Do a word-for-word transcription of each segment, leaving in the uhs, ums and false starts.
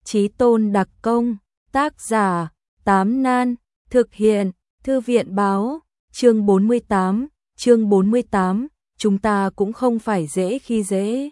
Chí Tôn đặc công, tác giả, Tám Nan, thực hiện, Thư viện báo, chương bốn mươi tám, chương bốn mươi tám, chúng ta cũng không phải dễ khi dễ.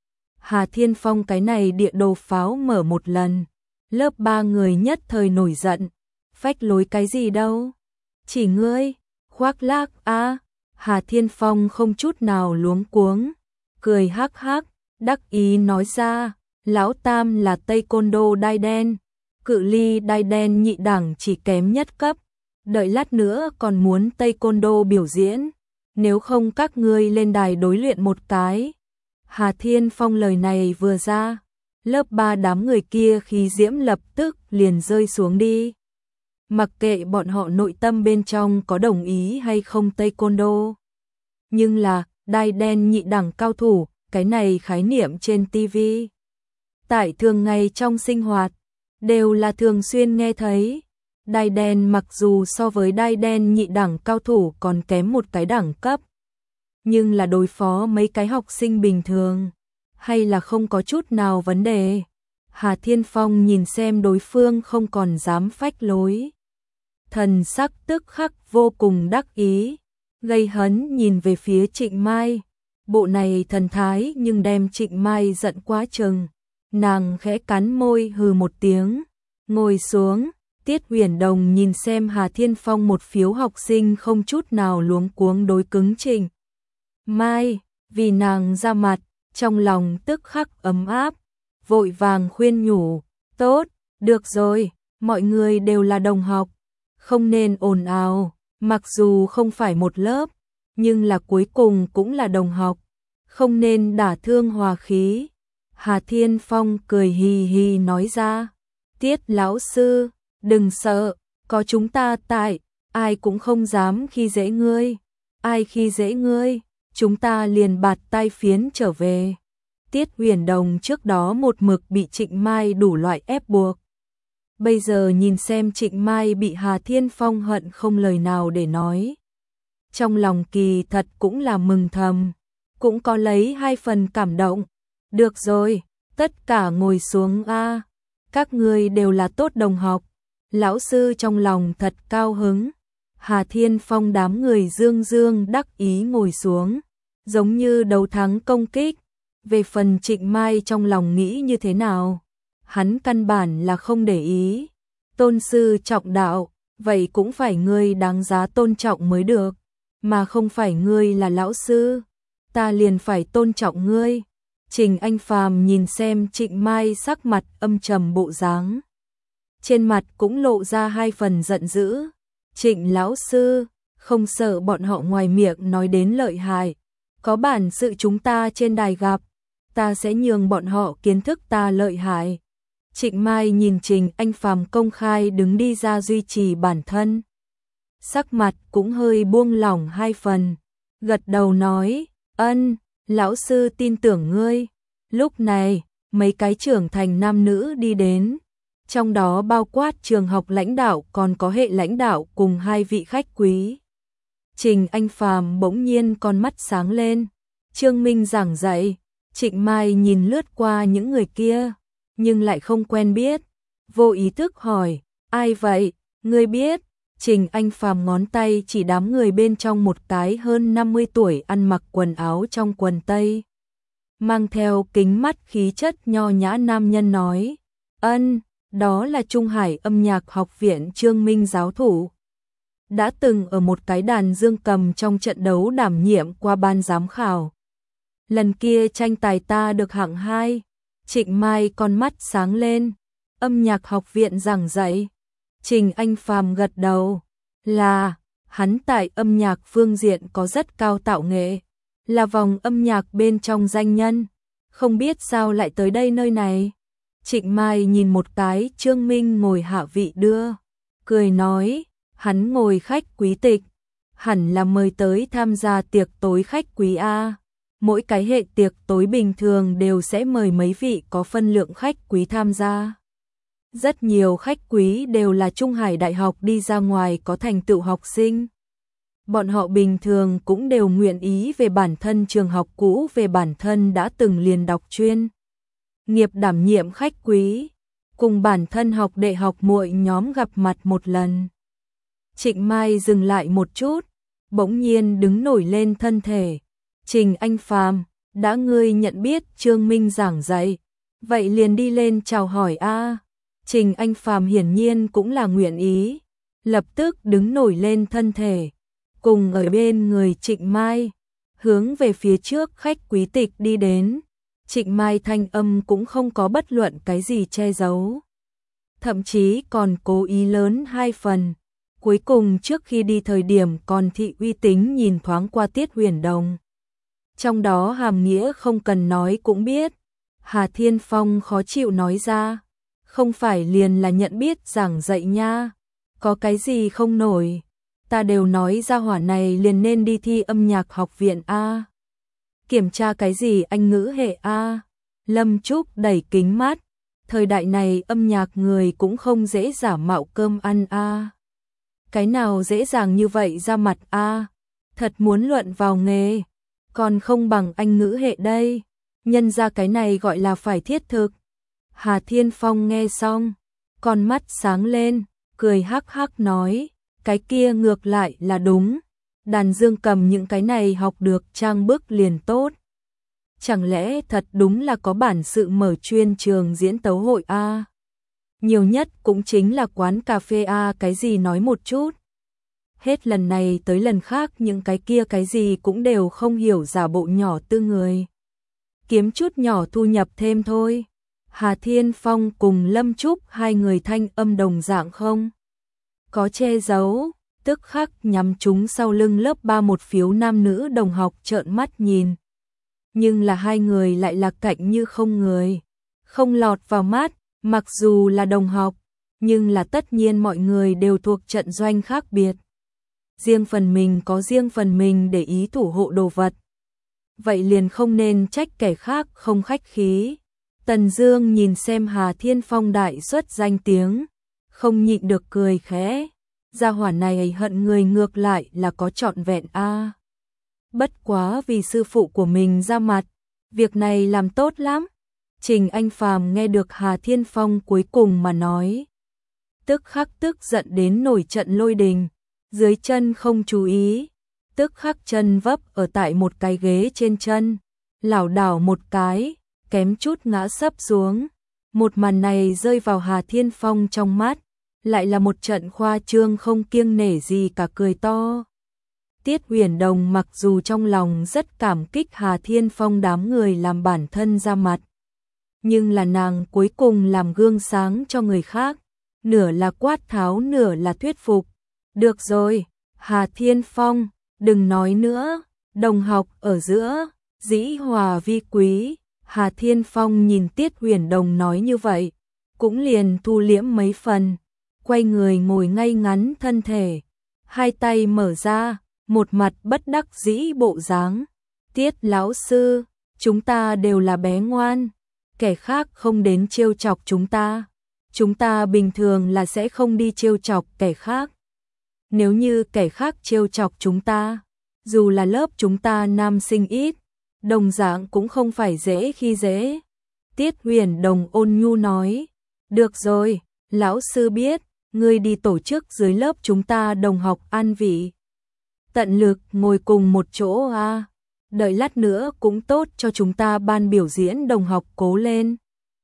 Hà Thiên Phong cái này địa đồ pháo mở một lần, lớp ba người nhất thời nổi giận, phách lối cái gì đâu, chỉ ngươi, khoác lác a. Hà Thiên Phong không chút nào luống cuống, cười hắc hắc, đắc ý nói ra, lão tam là taekwondo đai đen, cự ly đai đen nhị đẳng chỉ kém nhất cấp, đợi lát nữa còn muốn taekwondo biểu diễn, nếu không các ngươi lên đài đối luyện một cái. Hà Thiên Phong lời này vừa ra, lớp ba đám người kia khí diễm lập tức liền rơi xuống đi. Mặc kệ bọn họ nội tâm bên trong có đồng ý hay không taekwondo. Nhưng là, đai đen nhị đẳng cao thủ, cái này khái niệm trên ti vi. Tại thường ngày trong sinh hoạt, đều là thường xuyên nghe thấy. Đai đen mặc dù so với đai đen nhị đẳng cao thủ còn kém một cái đẳng cấp. Nhưng là đối phó mấy cái học sinh bình thường, hay là không có chút nào vấn đề. Hà Thiên Phong nhìn xem đối phương không còn dám phách lối. Thần sắc tức khắc vô cùng đắc ý, gây hấn nhìn về phía Trịnh Mai. Bộ này thần thái nhưng đem Trịnh Mai giận quá chừng. Nàng khẽ cắn môi hừ một tiếng, ngồi xuống. Tiết Huyền Đồng nhìn xem Hà Thiên Phong một phiếu học sinh không chút nào luống cuống đối cứng Trịnh Mai, vì nàng ra mặt, trong lòng tức khắc ấm áp, vội vàng khuyên nhủ, tốt, được rồi, mọi người đều là đồng học, không nên ồn ào, mặc dù không phải một lớp, nhưng là cuối cùng cũng là đồng học, không nên đả thương hòa khí. Hà Thiên Phong cười hì hì nói ra, Tiết lão sư, đừng sợ, có chúng ta tại, ai cũng không dám khi dễ ngươi, ai khi dễ ngươi, chúng ta liền bạt tai phiến trở về. Tiết Huyền Đồng trước đó một mực bị Trịnh Mai đủ loại ép buộc. Bây giờ nhìn xem Trịnh Mai bị Hà Thiên Phong hận không lời nào để nói. Trong lòng kỳ thật cũng là mừng thầm, cũng có lấy hai phần cảm động. Được rồi, tất cả ngồi xuống a, các ngươi đều là tốt đồng học. Lão sư trong lòng thật cao hứng. Hà Thiên Phong đám người dương dương đắc ý ngồi xuống, giống như đấu thắng công kích. Về phần Trịnh Mai trong lòng nghĩ như thế nào, hắn căn bản là không để ý. Tôn sư trọng đạo, vậy cũng phải ngươi đáng giá tôn trọng mới được, mà không phải ngươi là lão sư, ta liền phải tôn trọng ngươi. Trình Anh Phàm nhìn xem Trịnh Mai sắc mặt âm trầm bộ dáng, trên mặt cũng lộ ra hai phần giận dữ. Trịnh lão sư, không sợ bọn họ ngoài miệng nói đến lợi hại, có bản sự chúng ta trên đài gặp, ta sẽ nhường bọn họ kiến thức ta lợi hại. Trịnh Mai nhìn Trình Anh Phàm công khai đứng đi ra duy trì bản thân, sắc mặt cũng hơi buông lỏng hai phần, gật đầu nói, ân, lão sư tin tưởng ngươi. Lúc này, mấy cái trưởng thành nam nữ đi đến, trong đó bao quát trường học lãnh đạo còn có hệ lãnh đạo cùng hai vị khách quý. Trình Anh Phàm bỗng nhiên con mắt sáng lên, Trương Minh giảng dạy. Trịnh Mai nhìn lướt qua những người kia, nhưng lại không quen biết, vô ý thức hỏi, ai vậy, ngươi biết? Trình Anh Phàm ngón tay chỉ đám người bên trong một cái hơn năm mươi tuổi ăn mặc quần áo trong quần tây, mang theo kính mắt khí chất nho nhã nam nhân nói, ân, đó là Trung Hải âm nhạc học viện Trương Minh giáo thủ. Đã từng ở một cái đàn dương cầm trong trận đấu đảm nhiệm qua ban giám khảo. Lần kia tranh tài ta được hạng hai. Trịnh Mai con mắt sáng lên, âm nhạc học viện giảng dạy. Trình Anh Phàm gật đầu, là, hắn tại âm nhạc phương diện có rất cao tạo nghệ, là vòng âm nhạc bên trong danh nhân, không biết sao lại tới đây nơi này. Trịnh Mai nhìn một cái Trương Minh ngồi hạ vị đưa, cười nói, hắn ngồi khách quý tịch, hẳn là mời tới tham gia tiệc tối khách quý A. Mỗi cái hệ tiệc tối bình thường đều sẽ mời mấy vị có phân lượng khách quý tham gia. Rất nhiều khách quý đều là Trung Hải Đại học đi ra ngoài có thành tựu học sinh. Bọn họ bình thường cũng đều nguyện ý về bản thân trường học cũ, về bản thân đã từng liền đọc chuyên nghiệp đảm nhiệm khách quý. cùng bản thân học đệ học muội nhóm gặp mặt một lần. Trịnh Mai dừng lại một chút, bỗng nhiên đứng nổi lên thân thể. Trình Anh Phàm, đã ngươi nhận biết Trương Minh giảng dạy, vậy liền đi lên chào hỏi a. Trình Anh Phàm hiển nhiên cũng là nguyện ý, lập tức đứng nổi lên thân thể, cùng ở bên người Trịnh Mai, hướng về phía trước khách quý tịch đi đến. Trịnh Mai thanh âm cũng không có bất luận cái gì che giấu, thậm chí còn cố ý lớn hai phần. Cuối cùng trước khi đi thời điểm còn thị uy tín nhìn thoáng qua Tiết Huyền Đồng. Trong đó hàm nghĩa không cần nói cũng biết. Hà Thiên Phong khó chịu nói ra, không phải liền là nhận biết giảng dạy nha, có cái gì không nổi, ta đều nói ra hỏa này liền nên đi thi âm nhạc học viện a. Kiểm tra cái gì anh ngữ hệ a. Lâm Trúc đẩy kính mắt, thời đại này âm nhạc người cũng không dễ giả mạo cơm ăn a. Cái nào dễ dàng như vậy ra mặt a, thật muốn luận vào nghề, còn không bằng anh ngữ hệ đây, nhân ra cái này gọi là phải thiết thực. Hà Thiên Phong nghe xong, con mắt sáng lên, cười hắc hắc nói, cái kia ngược lại là đúng, đàn dương cầm những cái này học được trang bức liền tốt. Chẳng lẽ thật đúng là có bản sự mở chuyên trường diễn tấu hội a? Nhiều nhất cũng chính là quán cà phê a, cái gì nói một chút. Hết lần này tới lần khác những cái kia cái gì cũng đều không hiểu, giả bộ nhỏ tư người. Kiếm chút nhỏ thu nhập thêm thôi. Hà Thiên Phong cùng Lâm Trúc hai người thanh âm đồng dạng không có che giấu, tức khắc nhắm chúng sau lưng lớp ba một phiếu nam nữ đồng học trợn mắt nhìn. Nhưng là hai người lại là cạnh như không người, không lọt vào mắt, mặc dù là đồng học, nhưng là tất nhiên mọi người đều thuộc trận doanh khác biệt. Riêng phần mình có riêng phần mình để ý thủ hộ đồ vật. Vậy liền không nên trách kẻ khác không khách khí. Tần Dương nhìn xem Hà Thiên Phong đại xuất danh tiếng, không nhịn được cười khẽ. Gia hỏa này hận người ngược lại là có trọn vẹn a. À. Bất quá vì sư phụ của mình ra mặt, việc này làm tốt lắm. Trình Anh Phàm nghe được Hà Thiên Phong cuối cùng mà nói, tức khắc tức giận đến nổi trận lôi đình, dưới chân không chú ý, tức khắc chân vấp ở tại một cái ghế trên chân, lảo đảo một cái, kém chút ngã sấp xuống. Một màn này rơi vào Hà Thiên Phong trong mắt, lại là một trận khoa trương không kiêng nể gì cả cười to. Tiết Huyền Đồng mặc dù trong lòng rất cảm kích Hà Thiên Phong đám người làm bản thân ra mặt, nhưng là nàng cuối cùng làm gương sáng cho người khác, nửa là quát tháo nửa là thuyết phục. Được rồi, Hà Thiên Phong, đừng nói nữa, đồng học ở giữa, dĩ hòa vi quý. Hà Thiên Phong nhìn Tiết Huyền Đồng nói như vậy, cũng liền thu liễm mấy phần, quay người ngồi ngay ngắn thân thể, hai tay mở ra, một mặt bất đắc dĩ bộ dáng. Tiết lão sư, chúng ta đều là bé ngoan, kẻ khác không đến trêu chọc chúng ta, chúng ta bình thường là sẽ không đi trêu chọc kẻ khác. Nếu như kẻ khác trêu chọc chúng ta, dù là lớp chúng ta nam sinh ít, đồng dạng cũng không phải dễ khi dễ. Tiết Huyền Đồng ôn nhu nói, được rồi, lão sư biết, ngươi đi tổ chức dưới lớp chúng ta đồng học an vị. Tận lực ngồi cùng một chỗ a, đợi lát nữa cũng tốt cho chúng ta ban biểu diễn đồng học cố lên.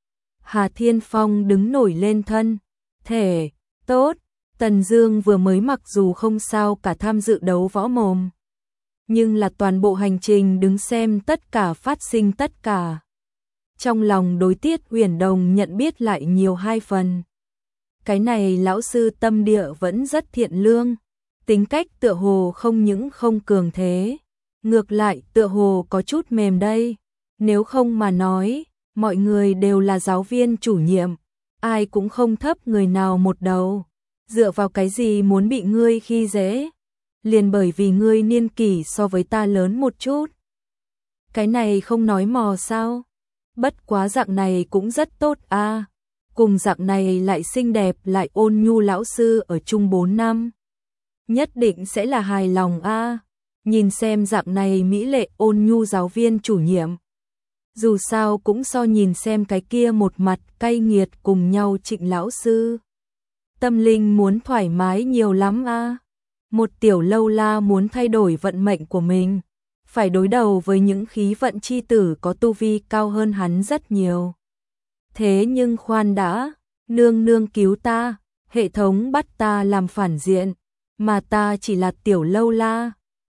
Hà Thiên Phong đứng nổi lên thân, thể, tốt. Tần Dương vừa mới mặc dù không sao cả tham dự đấu võ mồm, nhưng là toàn bộ hành trình đứng xem tất cả phát sinh tất cả. Trong lòng đối Tiết Huyền Đồng nhận biết lại nhiều hai phần. Cái này lão sư tâm địa vẫn rất thiện lương, tính cách tựa hồ không những không cường thế, ngược lại tựa hồ có chút mềm đây. Nếu không mà nói, mọi người đều là giáo viên chủ nhiệm, ai cũng không thấp người nào một đầu. Dựa vào cái gì muốn bị ngươi khi dễ? Liền bởi vì ngươi niên kỷ so với ta lớn một chút. Cái này không nói mò sao? Bất quá dạng này cũng rất tốt a. À. Cùng dạng này lại xinh đẹp lại ôn nhu lão sư ở chung bốn năm. Nhất định sẽ là hài lòng a. À. Nhìn xem dạng này mỹ lệ ôn nhu giáo viên chủ nhiệm. Dù sao cũng so nhìn xem cái kia một mặt cay nghiệt cùng nhau Trịnh lão sư. Tâm linh muốn thoải mái nhiều lắm a. Một tiểu lâu la muốn thay đổi vận mệnh của mình, phải đối đầu với những khí vận chi tử có tu vi cao hơn hắn rất nhiều. Thế nhưng khoan đã, nương nương cứu ta, hệ thống bắt ta làm phản diện, mà ta chỉ là tiểu lâu la.